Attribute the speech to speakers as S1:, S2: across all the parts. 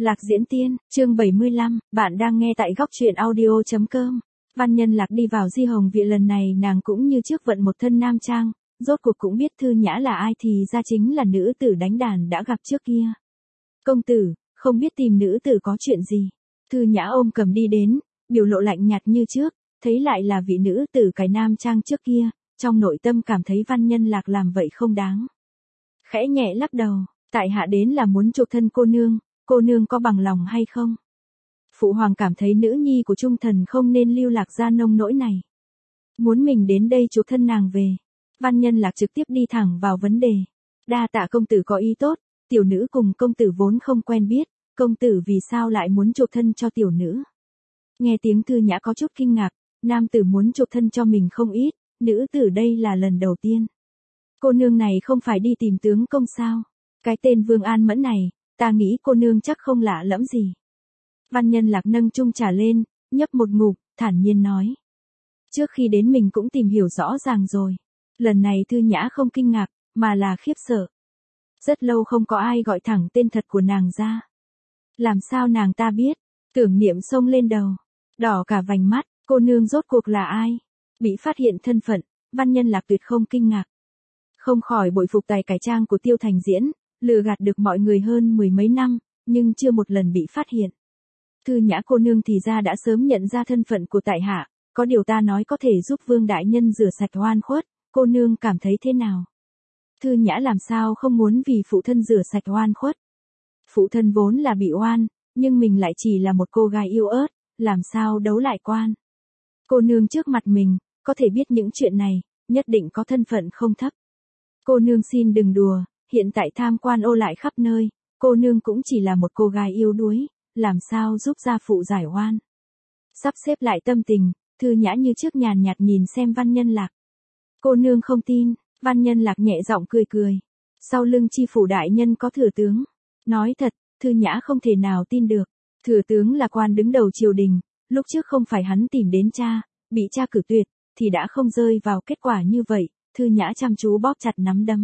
S1: Lạc Diễn Tiên, chương 75, bạn đang nghe tại góc truyện audio.com. Văn Nhân Lạc đi vào Di Hồng Viện lần này nàng cũng như trước vận một thân nam trang, rốt cuộc cũng biết Thư Nhã là ai thì ra chính là nữ tử đánh đàn đã gặp trước kia. Công tử, không biết tìm nữ tử có chuyện gì. Thư Nhã ôm cầm đi đến, biểu lộ lạnh nhạt như trước, thấy lại là vị nữ tử cái nam trang trước kia, trong nội tâm cảm thấy Văn Nhân Lạc làm vậy không đáng. Khẽ nhẹ lắc đầu, tại hạ đến là muốn chuộc thân cô nương có bằng lòng hay không? Phụ hoàng cảm thấy nữ nhi của trung thần không nên lưu lạc ra nông nỗi này. Muốn mình đến đây chuộc thân nàng về. Văn Nhân Lạc trực tiếp đi thẳng vào vấn đề. Đa tạ công tử có ý tốt, tiểu nữ cùng công tử vốn không quen biết, công tử vì sao lại muốn chuộc thân cho tiểu nữ? Nghe tiếng Thư Nhã có chút kinh ngạc, nam tử muốn chuộc thân cho mình không ít, nữ tử đây là lần đầu tiên. Cô nương này không phải đi tìm tướng công sao? Cái tên Vương An Mẫn này, ta nghĩ cô nương chắc không lạ lẫm gì. Văn Nhân Lạc nâng chung trà lên, nhấp một ngụm, thản nhiên nói. Trước khi đến mình cũng tìm hiểu rõ ràng rồi. Lần này Thư Nhã không kinh ngạc, mà là khiếp sợ. Rất lâu không có ai gọi thẳng tên thật của nàng ra. Làm sao nàng ta biết? Tưởng niệm xông lên đầu. Đỏ cả vành mắt, cô nương rốt cuộc là ai? Bị phát hiện thân phận, Văn Nhân Lạc tuyệt không kinh ngạc. Không khỏi bội phục tài cải trang của Tiêu Thành Diễn, lừa gạt được mọi người hơn mười mấy năm, nhưng chưa một lần bị phát hiện. Thư Nhã cô nương thì ra đã sớm nhận ra thân phận của tại hạ, có điều ta nói có thể giúp Vương đại nhân rửa sạch oan khuất, cô nương cảm thấy thế nào? Thư Nhã làm sao không muốn vì phụ thân rửa sạch oan khuất? Phụ thân vốn là bị oan, nhưng mình lại chỉ là một cô gái yêu ớt, làm sao đấu lại quan? Cô nương trước mặt mình, có thể biết những chuyện này, nhất định có thân phận không thấp. Cô nương xin đừng đùa, hiện tại tham quan ô lại khắp nơi, cô nương cũng chỉ là một cô gái yếu đuối, làm sao giúp gia phụ giải oan. Sắp xếp lại tâm tình, Thư Nhã như trước nhàn nhạt nhìn xem Văn Nhân Lạc. Cô nương không tin, Văn Nhân Lạc nhẹ giọng cười cười. Sau lưng chi phủ đại nhân có thừa tướng. Nói thật, Thư Nhã không thể nào tin được. Thừa tướng là quan đứng đầu triều đình, lúc trước không phải hắn tìm đến cha, bị cha cử tuyệt, thì đã không rơi vào kết quả như vậy. Thư Nhã chăm chú bóp chặt nắm đấm.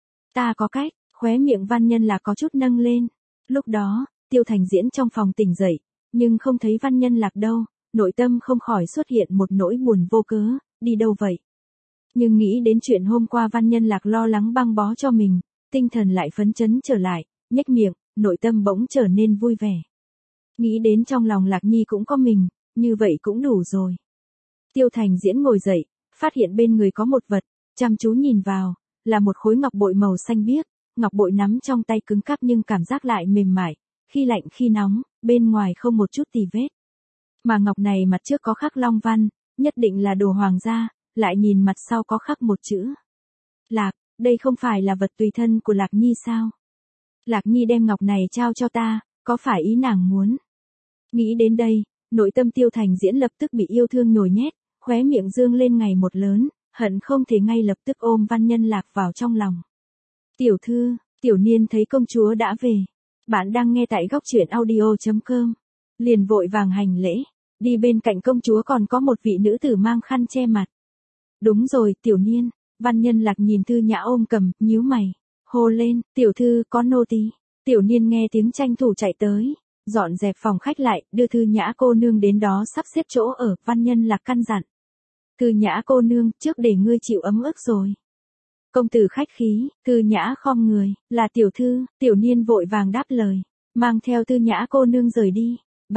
S1: Ta có cách, khóe miệng Văn Nhân Lạc có chút nâng lên. Lúc đó, Tiêu Thành Diễn trong phòng tỉnh dậy, nhưng không thấy Văn Nhân Lạc đâu, nội tâm không khỏi xuất hiện một nỗi buồn vô cớ, đi đâu vậy? Nhưng nghĩ đến chuyện hôm qua Văn Nhân Lạc lo lắng băng bó cho mình, tinh thần lại phấn chấn trở lại, nhếch miệng, nội tâm bỗng trở nên vui vẻ. Nghĩ đến trong lòng Lạc Nhi cũng có mình, như vậy cũng đủ rồi. Tiêu Thành Diễn ngồi dậy, phát hiện bên người có một vật, chăm chú nhìn vào, là một khối ngọc bội màu xanh biếc, ngọc bội nắm trong tay cứng cáp nhưng cảm giác lại mềm mại, khi lạnh khi nóng, bên ngoài không một chút tì vết. Mà ngọc này mặt trước có khắc long văn, nhất định là đồ hoàng gia, lại nhìn mặt sau có khắc một chữ. Lạc, đây không phải là vật tùy thân của Lạc Nhi sao? Lạc Nhi đem ngọc này trao cho ta, có phải ý nàng muốn? Nghĩ đến đây, nội tâm Tiêu Thành Diễn lập tức bị yêu thương nhồi nhét, khóe miệng dương lên ngày một lớn, hận không thể ngay lập tức ôm Văn Nhân Lạc vào trong lòng. Tiểu thư, tiểu niên thấy công chúa đã về. Bạn đang nghe tại góc truyện audio.com. Liền vội vàng hành lễ, đi bên cạnh công chúa còn có một vị nữ tử mang khăn che mặt. Đúng rồi, tiểu niên. Văn Nhân Lạc nhìn Thư Nhã ôm cầm, nhíu mày, hô lên, tiểu thư có nô tỳ. Tiểu niên nghe tiếng tranh thủ chạy tới, dọn dẹp phòng khách lại, đưa Thư Nhã cô nương đến đó sắp xếp chỗ ở. Văn Nhân Lạc căn dặn. Thư Nhã cô nương, trước để ngươi chịu ấm ức rồi. Công tử khách khí, Thư Nhã khom người, là tiểu thư, tiểu niên vội vàng đáp lời, mang theo Thư Nhã cô nương rời đi.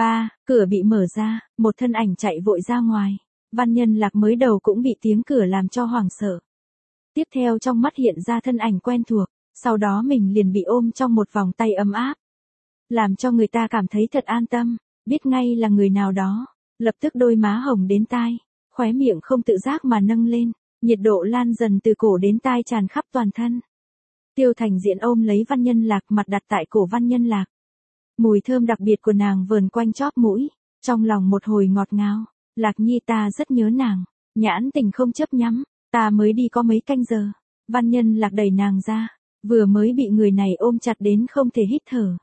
S1: Cửa bị mở ra, một thân ảnh chạy vội ra ngoài. Văn Nhân Lạc mới đầu cũng bị tiếng cửa làm cho hoảng sợ. Tiếp theo trong mắt hiện ra thân ảnh quen thuộc, sau đó mình liền bị ôm trong một vòng tay ấm áp. Làm cho người ta cảm thấy thật an tâm, biết ngay là người nào đó, lập tức đôi má hồng đến tai, khóe miệng không tự giác mà nâng lên, nhiệt độ lan dần từ cổ đến tai tràn khắp toàn thân. Tiêu Thành Diễn ôm lấy Văn Nhân Lạc, mặt đặt tại cổ Văn Nhân Lạc. Mùi thơm đặc biệt của nàng vờn quanh chóp mũi, trong lòng một hồi ngọt ngào. Lạc Nhi ta rất nhớ nàng, nhãn tình không chớp nhắm, ta mới đi có mấy canh giờ. Văn Nhân Lạc đẩy nàng ra, vừa mới bị người này ôm chặt đến không thể hít thở.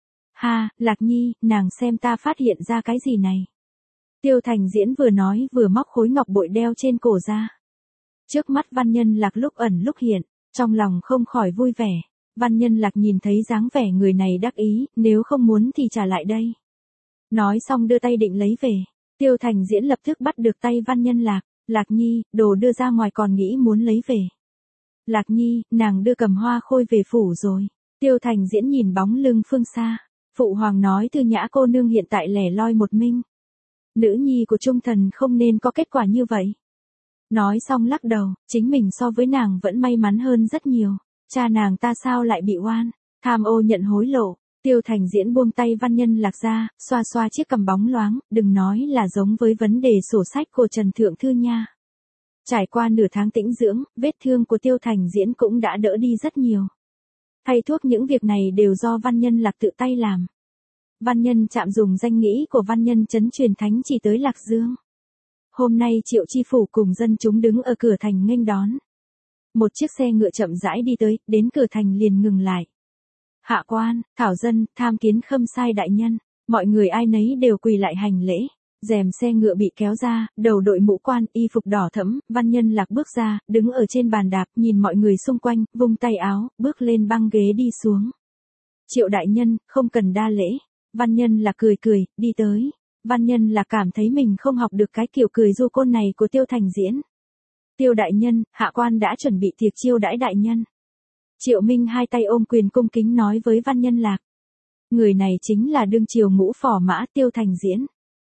S1: Ha, Lạc Nhi, nàng xem ta phát hiện ra cái gì này. Tiêu Thành Diễn vừa nói vừa móc khối ngọc bội đeo trên cổ ra. Trước mắt Văn Nhân Lạc lúc ẩn lúc hiện, trong lòng không khỏi vui vẻ. Văn Nhân Lạc nhìn thấy dáng vẻ người này đắc ý, nếu không muốn thì trả lại đây. Nói xong đưa tay định lấy về. Tiêu Thành Diễn lập tức bắt được tay Văn Nhân Lạc. Lạc Nhi, đồ đưa ra ngoài còn nghĩ muốn lấy về. Lạc Nhi, nàng đưa Cầm Hoa Khôi về phủ rồi. Tiêu Thành Diễn nhìn bóng lưng phương xa. Phụ hoàng nói Thư Nhã cô nương hiện tại lẻ loi một mình. Nữ nhi của Trung Thần không nên có kết quả như vậy. Nói xong lắc đầu, chính mình so với nàng vẫn may mắn hơn rất nhiều. Cha nàng ta sao lại bị oan, tham ô nhận hối lộ. Tiêu Thành Diễn buông tay Văn Nhân Lạc ra, xoa xoa chiếc cằm bóng loáng, đừng nói là giống với vấn đề sổ sách của Trần Thượng Thư nha. Trải qua nửa tháng tĩnh dưỡng, vết thương của Tiêu Thành Diễn cũng đã đỡ đi rất nhiều. Thay thuốc những việc này đều do Văn Nhân Lạc tự tay làm. Văn Nhân Trạm dùng danh nghĩa của Văn Nhân Trấn truyền thánh chỉ tới Lạc Dương. Hôm nay Triệu Chi Phủ cùng dân chúng đứng ở cửa thành nghênh đón. Một chiếc xe ngựa chậm rãi đi tới, đến cửa thành liền ngừng lại. Hạ quan, thảo dân, tham kiến Khâm Sai đại nhân. Mọi người ai nấy đều quỳ lại hành lễ. Rèm xe ngựa bị kéo ra, đầu đội mũ quan, y phục đỏ thẫm, Văn Nhân Lạc bước ra, đứng ở trên bàn đạp, nhìn mọi người xung quanh, vung tay áo, bước lên băng ghế đi xuống. Triệu đại nhân, không cần đa lễ. Văn Nhân Lạc cười cười, đi tới. Văn Nhân Lạc cảm thấy mình không học được cái kiểu cười du côn này của Tiêu Thành Diễn. Tiêu đại nhân, hạ quan đã chuẩn bị tiệc chiêu đãi đại nhân. Triệu Minh hai tay ôm quyền cung kính nói với Văn Nhân Lạc. Người này chính là đương triều ngũ phò mã Tiêu Thành Diễn.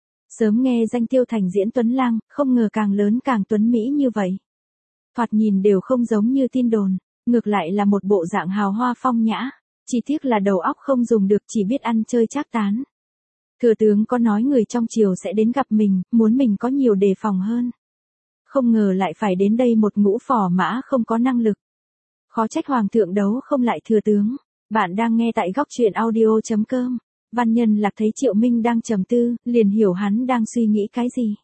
S1: Sớm nghe danh Tiêu Thành Diễn tuấn lang, không ngờ càng lớn càng tuấn mỹ như vậy. Thoạt nhìn đều không giống như tin đồn, ngược lại là một bộ dạng hào hoa phong nhã, chỉ tiếc là đầu óc không dùng được, chỉ biết ăn chơi trác tán. Thừa tướng có nói người trong triều sẽ đến gặp mình, muốn mình có nhiều đề phòng hơn. Không ngờ lại phải đến đây một ngũ phò mã không có năng lực. Khó trách hoàng thượng đấu không lại thừa tướng. Bạn đang nghe tại góc truyện audio.com. Văn Nhân Lạc thấy Triệu Minh đang trầm tư, liền hiểu hắn đang suy nghĩ cái gì.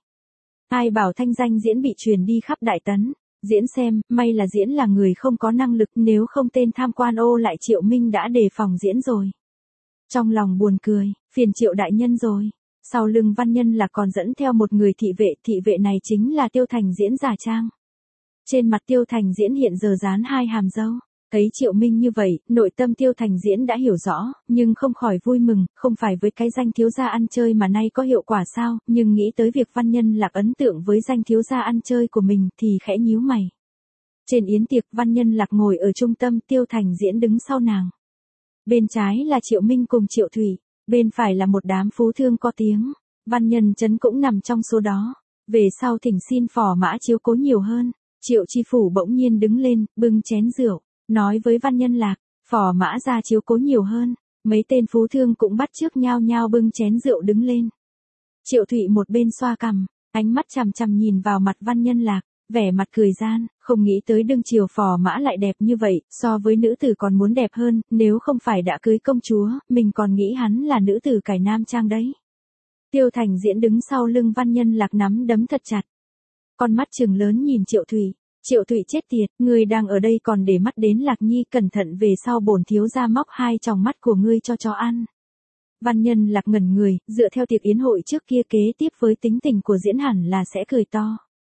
S1: Ai bảo thanh danh Diễn bị truyền đi khắp Đại Tấn. Diễn xem, may là Diễn là người không có năng lực, nếu không tên tham quan ô lại Triệu Minh đã đề phòng Diễn rồi. Trong lòng buồn cười, phiền Triệu đại nhân rồi. Sau lưng Văn Nhân Lạc còn dẫn theo một người thị vệ này chính là Tiêu Thành Diễn giả trang. Trên mặt Tiêu Thành Diễn hiện giờ dán hai hàm râu. Thấy Triệu Minh như vậy, nội tâm Tiêu Thành Diễn đã hiểu rõ, nhưng không khỏi vui mừng, không phải với cái danh thiếu gia ăn chơi mà nay có hiệu quả sao, nhưng nghĩ tới việc Văn Nhân Lạc ấn tượng với danh thiếu gia ăn chơi của mình thì khẽ nhíu mày. Trên yến tiệc Văn Nhân Lạc ngồi ở trung tâm, Tiêu Thành Diễn đứng sau nàng. Bên trái là Triệu Minh cùng Triệu Thủy, bên phải là một đám phú thương có tiếng, Văn Nhân Trấn cũng nằm trong số đó. Về sau thỉnh xin phò mã chiếu cố nhiều hơn. Triệu Chi Phủ bỗng nhiên đứng lên, bưng chén rượu, nói với Văn Nhân Lạc, phò mã ra chiếu cố nhiều hơn. Mấy tên phú thương cũng bắt chước nhao nhao bưng chén rượu đứng lên. Triệu Thụy một bên xoa cằm, ánh mắt chằm chằm nhìn vào mặt Văn Nhân Lạc, vẻ mặt cười gian, không nghĩ tới đương triều phò mã lại đẹp như vậy, so với nữ tử còn muốn đẹp hơn, nếu không phải đã cưới công chúa, mình còn nghĩ hắn là nữ tử cải nam trang đấy. Tiêu Thành Diễn đứng sau lưng Văn Nhân Lạc nắm đấm thật chặt. Con mắt trừng lớn nhìn Triệu Thụy. Triệu Thụy chết tiệt, ngươi đang ở đây còn để mắt đến Lạc Nhi, cẩn thận về sau bổn thiếu gia móc hai tròng mắt của ngươi cho chó ăn. Văn Nhân Lạc ngẩn người, dựa theo tiệc yến hội trước kia kế tiếp với tính tình của Diễn hẳn là sẽ cười to.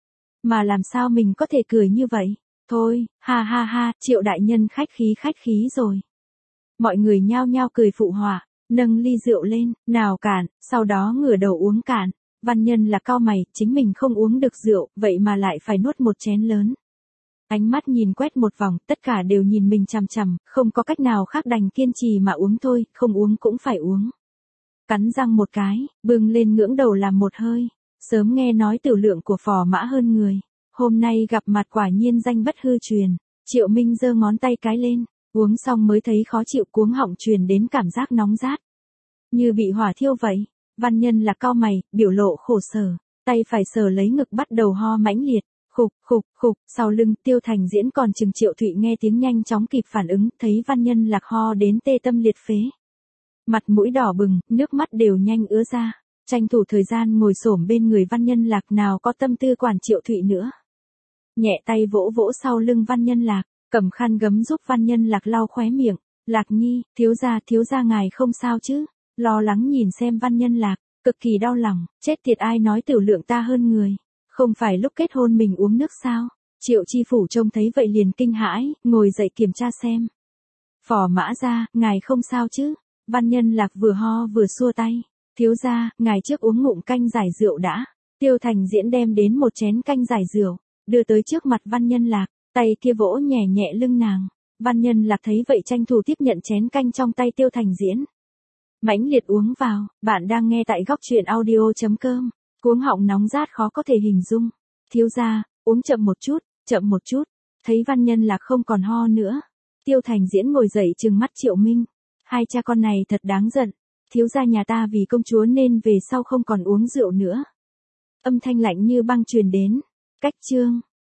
S1: Mà làm sao mình có thể cười như vậy? Thôi, ha ha ha, Triệu đại nhân khách khí rồi. Mọi người nhao nhao cười phụ họa, nâng ly rượu lên, nào cạn, sau đó ngửa đầu uống cạn. Văn Nhân Lạc cau mày, chính mình không uống được rượu, vậy mà lại phải nuốt một chén lớn. Ánh mắt nhìn quét một vòng, tất cả đều nhìn mình chằm chằm, không có cách nào khác đành kiên trì mà uống thôi, không uống cũng phải uống. Cắn răng một cái, bưng lên ngưỡng đầu làm một hơi. Sớm nghe nói tiểu lượng của phò mã hơn người. Hôm nay gặp mặt quả nhiên danh bất hư truyền. Triệu Minh giơ ngón tay cái lên, uống xong mới thấy khó chịu, cuống họng truyền đến cảm giác nóng rát. Như bị hỏa thiêu vậy. Văn Nhân Lạc cau mày, biểu lộ khổ sở, tay phải sờ lấy ngực bắt đầu ho mãnh liệt, khục, sau lưng Tiêu Thành Diễn còn chừng Triệu Thụy nghe tiếng nhanh chóng kịp phản ứng, thấy Văn Nhân Lạc ho đến tê tâm liệt phế. Mặt mũi đỏ bừng, nước mắt đều nhanh ứa ra, tranh thủ thời gian ngồi xổm bên người Văn Nhân Lạc, nào có tâm tư quản Triệu Thụy nữa. Nhẹ tay vỗ vỗ sau lưng Văn Nhân Lạc, cầm khăn gấm giúp Văn Nhân Lạc lau khóe miệng. Lạc Nhi, thiếu gia ngài không sao chứ? Lo lắng nhìn xem Văn Nhân Lạc, cực kỳ đau lòng, chết tiệt, ai nói tiểu lượng ta hơn người, không phải lúc kết hôn mình uống nước sao? Triệu Chi Phủ trông thấy vậy liền kinh hãi, ngồi dậy kiểm tra xem. Phò Mã Gia, ngài không sao chứ? Văn Nhân Lạc vừa ho vừa xua tay. Thiếu gia, ngài trước uống ngụm canh giải rượu đã. Tiêu Thành Diễn đem đến một chén canh giải rượu, đưa tới trước mặt Văn Nhân Lạc, tay kia vỗ nhẹ nhẹ lưng nàng. Văn Nhân Lạc thấy vậy tranh thủ tiếp nhận chén canh trong tay Tiêu Thành Diễn. Mãnh liệt uống vào, bạn đang nghe tại góc truyện audio.com. Cuống họng nóng rát khó có thể hình dung. Thiếu gia, uống chậm một chút. Thấy Văn Nhân Lạc không còn ho nữa. Tiêu Thành Diễn ngồi dậy trừng mắt Triệu Minh. Hai cha con này thật đáng giận. Thiếu gia nhà ta vì công chúa nên về sau không còn uống rượu nữa. Âm thanh lạnh như băng truyền đến. Cách chương.